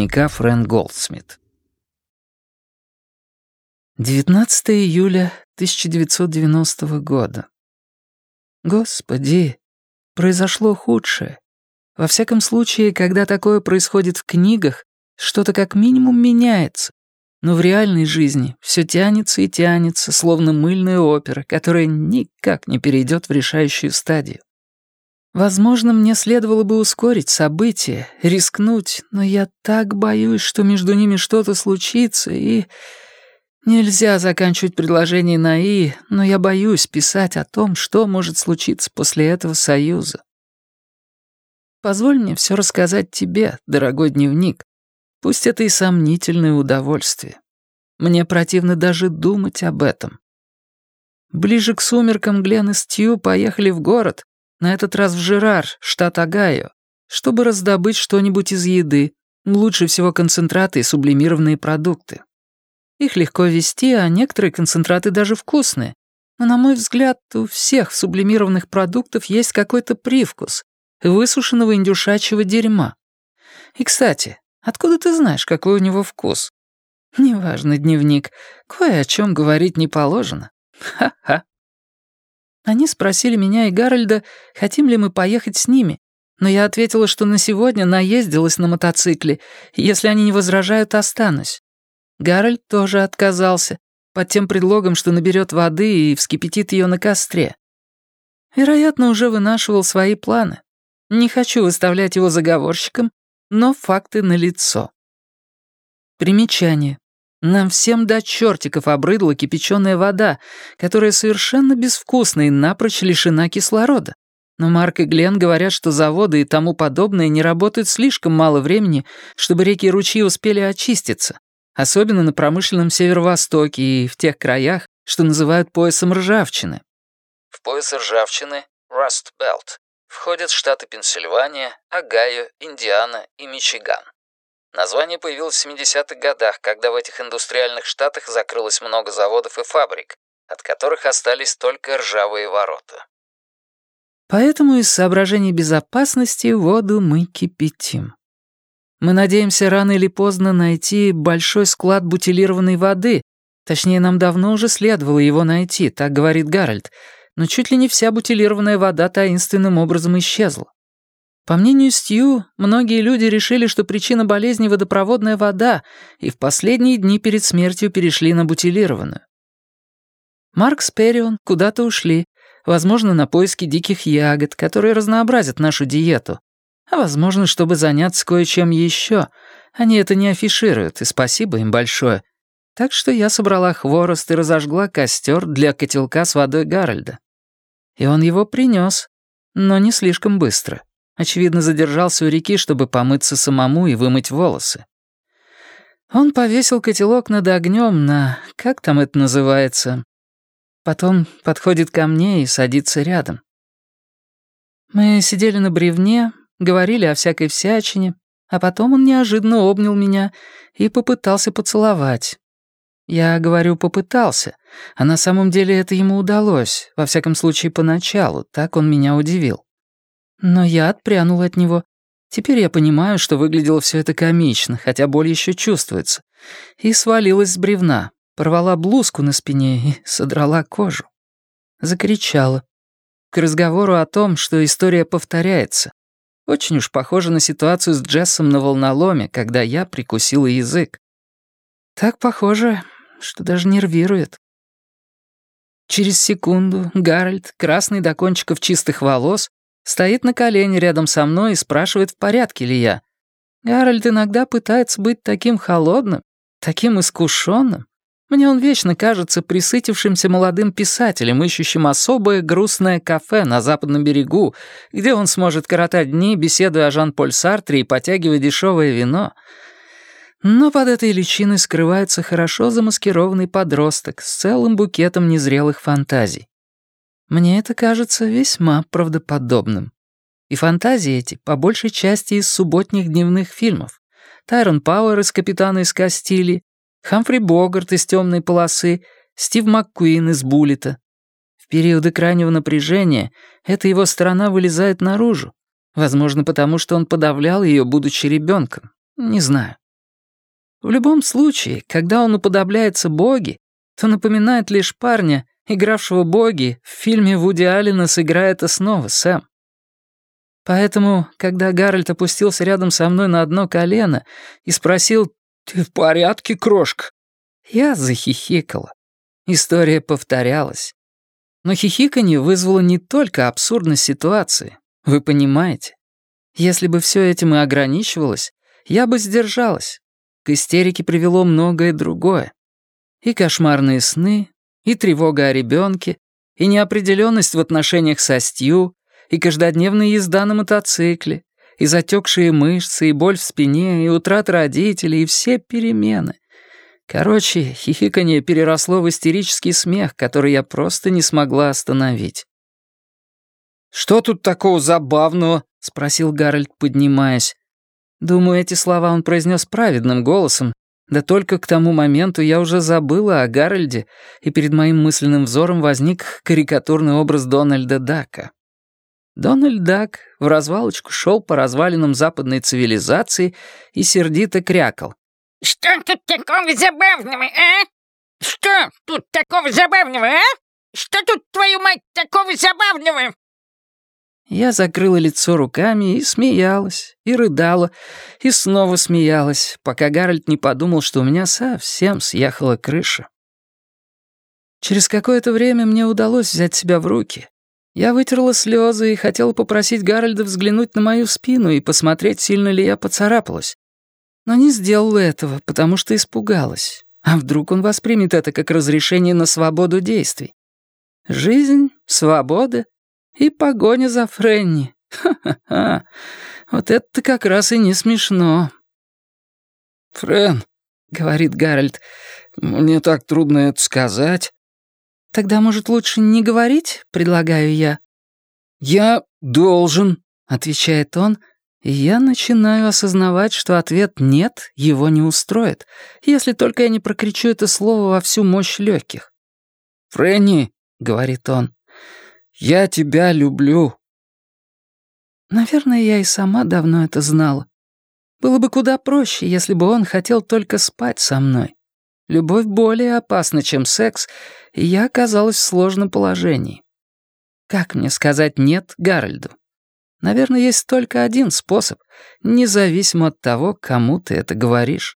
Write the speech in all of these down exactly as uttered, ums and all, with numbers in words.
дневника Фрэн Голдсмит. девятнадцатого июля тысяча девятьсот девяностого года. Господи, произошло худшее. Во всяком случае, когда такое происходит в книгах, что-то как минимум меняется. Но в реальной жизни все тянется и тянется, словно мыльная опера, которая никак не перейдет в решающую стадию. Возможно, мне следовало бы ускорить события, рискнуть, но я так боюсь, что между ними что-то случится, и... Нельзя заканчивать предложение на «и», но я боюсь писать о том, что может случиться после этого союза. Позволь мне все рассказать тебе, дорогой дневник. Пусть это и сомнительное удовольствие. Мне противно даже думать об этом. Ближе к сумеркам Глен и Стью поехали в город, на этот раз в Жерар, штат Огайо, чтобы раздобыть что-нибудь из еды, лучше всего концентраты и сублимированные продукты. Их легко везти, а некоторые концентраты даже вкусные. Но, на мой взгляд, у всех сублимированных продуктов есть какой-то привкус высушенного индюшачьего дерьма. И, кстати, откуда ты знаешь, какой у него вкус? Неважно, дневник, кое о чем говорить не положено. Ха-ха. Они спросили меня и Гарольда, хотим ли мы поехать с ними, но я ответила, что на сегодня наездилась на мотоцикле, и если они не возражают, останусь. Гарольд тоже отказался, под тем предлогом, что наберет воды и вскипятит ее на костре. Вероятно, уже вынашивал свои планы. Не хочу выставлять его заговорщиком, но факты налицо. Примечание. Нам всем до чертиков обрыдла кипяченая вода, которая совершенно безвкусна и напрочь лишена кислорода. Но Марк и Глен говорят, что заводы и тому подобное не работают слишком мало времени, чтобы реки и ручьи успели очиститься. Особенно на промышленном северо-востоке и в тех краях, что называют поясом ржавчины. В пояс ржавчины, Rust Belt, входят штаты Пенсильвания, Огайо, Индиана и Мичиган. Название появилось в семидесятых годах, когда в этих индустриальных штатах закрылось много заводов и фабрик, от которых остались только ржавые ворота. Поэтому из соображений безопасности воду мы кипятим. Мы надеемся рано или поздно найти большой склад бутилированной воды. Точнее, нам давно уже следовало его найти, так говорит Гарольд. Но чуть ли не вся бутилированная вода таинственным образом исчезла. По мнению Стью, многие люди решили, что причина болезни — водопроводная вода, и в последние дни перед смертью перешли на бутилированную. Марк с Перрион куда-то ушли, возможно, на поиски диких ягод, которые разнообразят нашу диету. А возможно, чтобы заняться кое-чем еще. Они это не афишируют, и спасибо им большое. Так что я собрала хворост и разожгла костер для котелка с водой Гарольда. И он его принес, но не слишком быстро. Очевидно, задержался у реки, чтобы помыться самому и вымыть волосы. Он повесил котелок над огнем на... как там это называется? Потом подходит ко мне и садится рядом. Мы сидели на бревне, говорили о всякой всячине, а потом он неожиданно обнял меня и попытался поцеловать. Я говорю «попытался», а на самом деле это ему удалось, во всяком случае поначалу, так он меня удивил. Но я отпрянула от него. Теперь я понимаю, что выглядело все это комично, хотя боль еще чувствуется, и свалилась с бревна, порвала блузку на спине и содрала кожу. Закричала. К разговору о том, что история повторяется. Очень уж похоже на ситуацию с Джессом на волноломе, когда я прикусила язык. Так похоже, что даже нервирует. Через секунду Гарольд, красный до кончиков чистых волос, стоит на колене рядом со мной и спрашивает, в порядке ли я. Гарольд иногда пытается быть таким холодным, таким искушенным. Мне он вечно кажется присытившимся молодым писателем, ищущим особое грустное кафе на западном берегу, где он сможет коротать дни, беседуя о Жан-Поль Сартре и потягивая дешевое вино. Но под этой личиной скрывается хорошо замаскированный подросток с целым букетом незрелых фантазий. Мне это кажется весьма правдоподобным. И фантазии эти, по большей части, из субботних дневных фильмов. Тайрон Пауэр из «Капитана из Кастилии», Хамфри Богарт из «Темной полосы», Стив МакКуин из «Буллета». В периоды крайнего напряжения эта его сторона вылезает наружу. Возможно, потому что он подавлял ее, будучи ребенком. Не знаю. В любом случае, когда он уподобляется Боги, то напоминает лишь парня, игравшего Боги в фильме Вуди Аллена «Сыграй это снова, Сэм». Поэтому, когда Гарольд опустился рядом со мной на одно колено и спросил «Ты в порядке, крошка?», я захихикала. История повторялась. Но хихиканье вызвало не только абсурдность ситуации, вы понимаете. Если бы все этим и ограничивалось, я бы сдержалась. К истерике привело многое другое. И кошмарные сны, и тревога о ребенке, и неопределенность в отношениях со Стью, и каждодневная езда на мотоцикле, и затекшие мышцы, и боль в спине, и утрата родителей, и все перемены. Короче, хихиканье переросло в истерический смех, который я просто не смогла остановить. «Что тут такого забавного?» — спросил Гарольд, поднимаясь. Думаю, эти слова он произнес праведным голосом, да только к тому моменту я уже забыла о Гарольде, и перед моим мысленным взором возник карикатурный образ Дональда Дака. Дональд Дак в развалочку шел по развалинам западной цивилизации и сердито крякал. «Что тут такого забавного, а? Что тут такого забавного, а? Что тут, твою мать, такого забавного?» Я закрыла лицо руками и смеялась, и рыдала, и снова смеялась, пока Гарольд не подумал, что у меня совсем съехала крыша. Через какое-то время мне удалось взять себя в руки. Я вытерла слезы и хотела попросить Гарольда взглянуть на мою спину и посмотреть, сильно ли я поцарапалась. Но не сделала этого, потому что испугалась. А вдруг он воспримет это как разрешение на свободу действий? Жизнь, свобода и погоня за Фрэнни. Ха-ха-ха. Вот это как раз и не смешно. «Фрэн», — говорит Гарольд, — «мне так трудно это сказать». «Тогда, может, лучше не говорить?» — предлагаю я. «Я должен», — отвечает он, и я начинаю осознавать, что ответ «нет» его не устроит, если только я не прокричу это слово во всю мощь легких. «Фрэнни», — говорит он, — «я тебя люблю». Наверное, я и сама давно это знала. Было бы куда проще, если бы он хотел только спать со мной. Любовь более опасна, чем секс, и я оказалась в сложном положении. Как мне сказать «нет» Гарольду? Наверное, есть только один способ, независимо от того, кому ты это говоришь.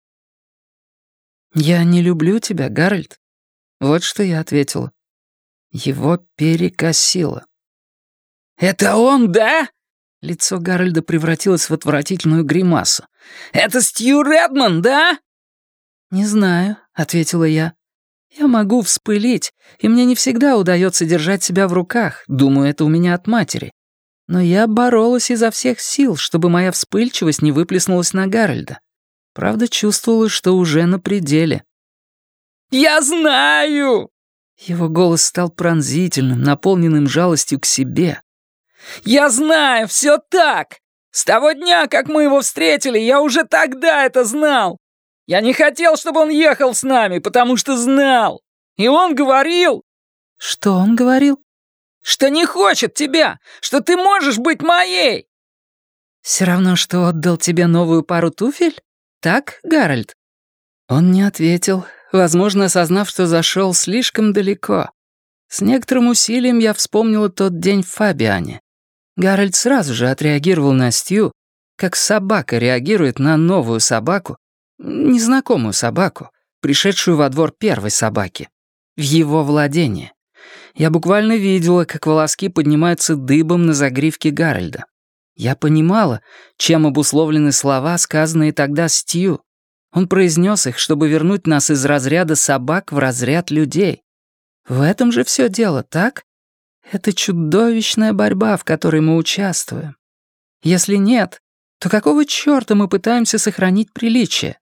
«Я не люблю тебя, Гарольд». Вот что я ответила. Его перекосило. «Это он, да?» Лицо Гарольда превратилось в отвратительную гримасу. «Это Стью Редман, да?» «Не знаю», — ответила я. «Я могу вспылить, и мне не всегда удается держать себя в руках. Думаю, это у меня от матери. Но я боролась изо всех сил, чтобы моя вспыльчивость не выплеснулась на Гарольда. Правда, чувствовала, что уже на пределе». «Я знаю!» Его голос стал пронзительным, наполненным жалостью к себе. «Я знаю, все так! С того дня, как мы его встретили, я уже тогда это знал! Я не хотел, чтобы он ехал с нами, потому что знал! И он говорил...» «Что он говорил?» «Что не хочет тебя! Что ты можешь быть моей!» «Все равно, что отдал тебе новую пару туфель? Так, Гарольд?» Он не ответил, возможно, осознав, что зашел слишком далеко. С некоторым усилием я вспомнила тот день в Фабиане. Гарольд сразу же отреагировал на Стью, как собака реагирует на новую собаку, незнакомую собаку, пришедшую во двор первой собаки, в его владение. Я буквально видела, как волоски поднимаются дыбом на загривке Гарольда. Я понимала, чем обусловлены слова, сказанные тогда Стью. Он произнес их, чтобы вернуть нас из разряда собак в разряд людей. В этом же все дело, так? Это чудовищная борьба, в которой мы участвуем. Если нет, то какого чёрта мы пытаемся сохранить приличие?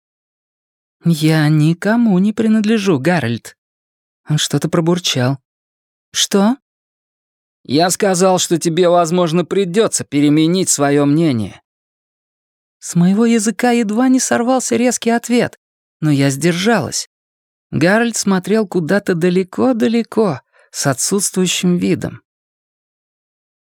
Я никому не принадлежу, Гарольд. Он что-то пробурчал. Что? «Я сказал, что тебе, возможно, придется переменить свое мнение». С моего языка едва не сорвался резкий ответ, но я сдержалась. Гарольд смотрел куда-то далеко-далеко, с отсутствующим видом.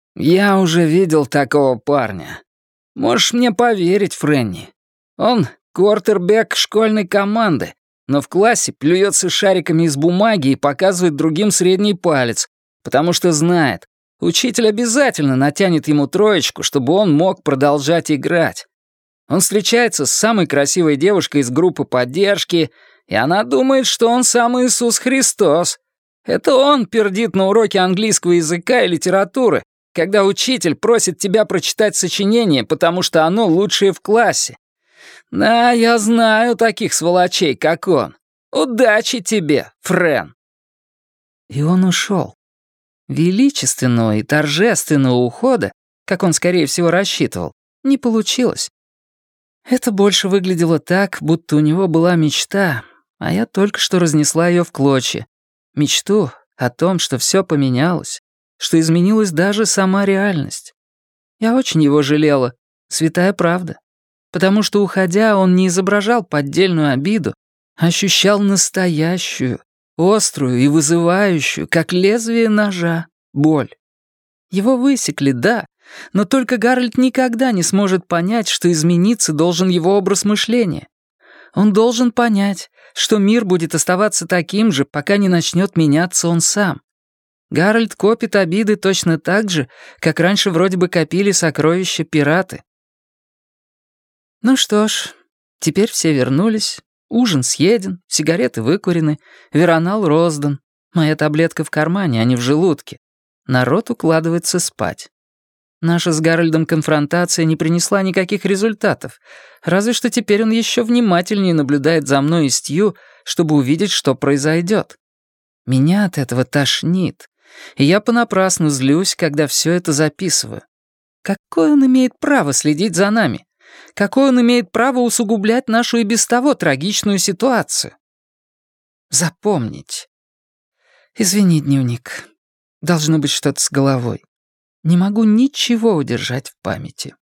«Я уже видел такого парня. Можешь мне поверить, Фрэнни. Он квартербек школьной команды, но в классе плюется шариками из бумаги и показывает другим средний палец, потому что знает, учитель обязательно натянет ему троечку, чтобы он мог продолжать играть. Он встречается с самой красивой девушкой из группы поддержки, и она думает, что он сам Иисус Христос. Это он пердит на уроке английского языка и литературы, когда учитель просит тебя прочитать сочинение, потому что оно лучшее в классе. Да, я знаю таких сволочей, как он. Удачи тебе, Френ. И он ушел. Величественного и торжественного ухода, как он, скорее всего, рассчитывал, не получилось. Это больше выглядело так, будто у него была мечта, а я только что разнесла ее в клочья. Мечту о том, что все поменялось, что изменилась даже сама реальность. Я очень его жалела, святая правда. Потому что, уходя, он не изображал поддельную обиду, а ощущал настоящую, острую и вызывающую, как лезвие ножа, боль. Его высекли, да, но только Гарольд никогда не сможет понять, что измениться должен его образ мышления. Он должен понять, что мир будет оставаться таким же, пока не начнет меняться он сам. Гарольд копит обиды точно так же, как раньше вроде бы копили сокровища пираты. Ну что ж, теперь все вернулись, ужин съеден, сигареты выкурены, веронал роздан, моя таблетка в кармане, а не в желудке. Народ укладывается спать. Наша с Гарольдом конфронтация не принесла никаких результатов, разве что теперь он еще внимательнее наблюдает за мной и Стью, чтобы увидеть, что произойдет. Меня от этого тошнит, и я понапрасну злюсь, когда все это записываю. Какое он имеет право следить за нами? Какое он имеет право усугублять нашу и без того трагичную ситуацию? Запомнить. Извини, дневник. Должно быть что-то с головой. Не могу ничего удержать в памяти.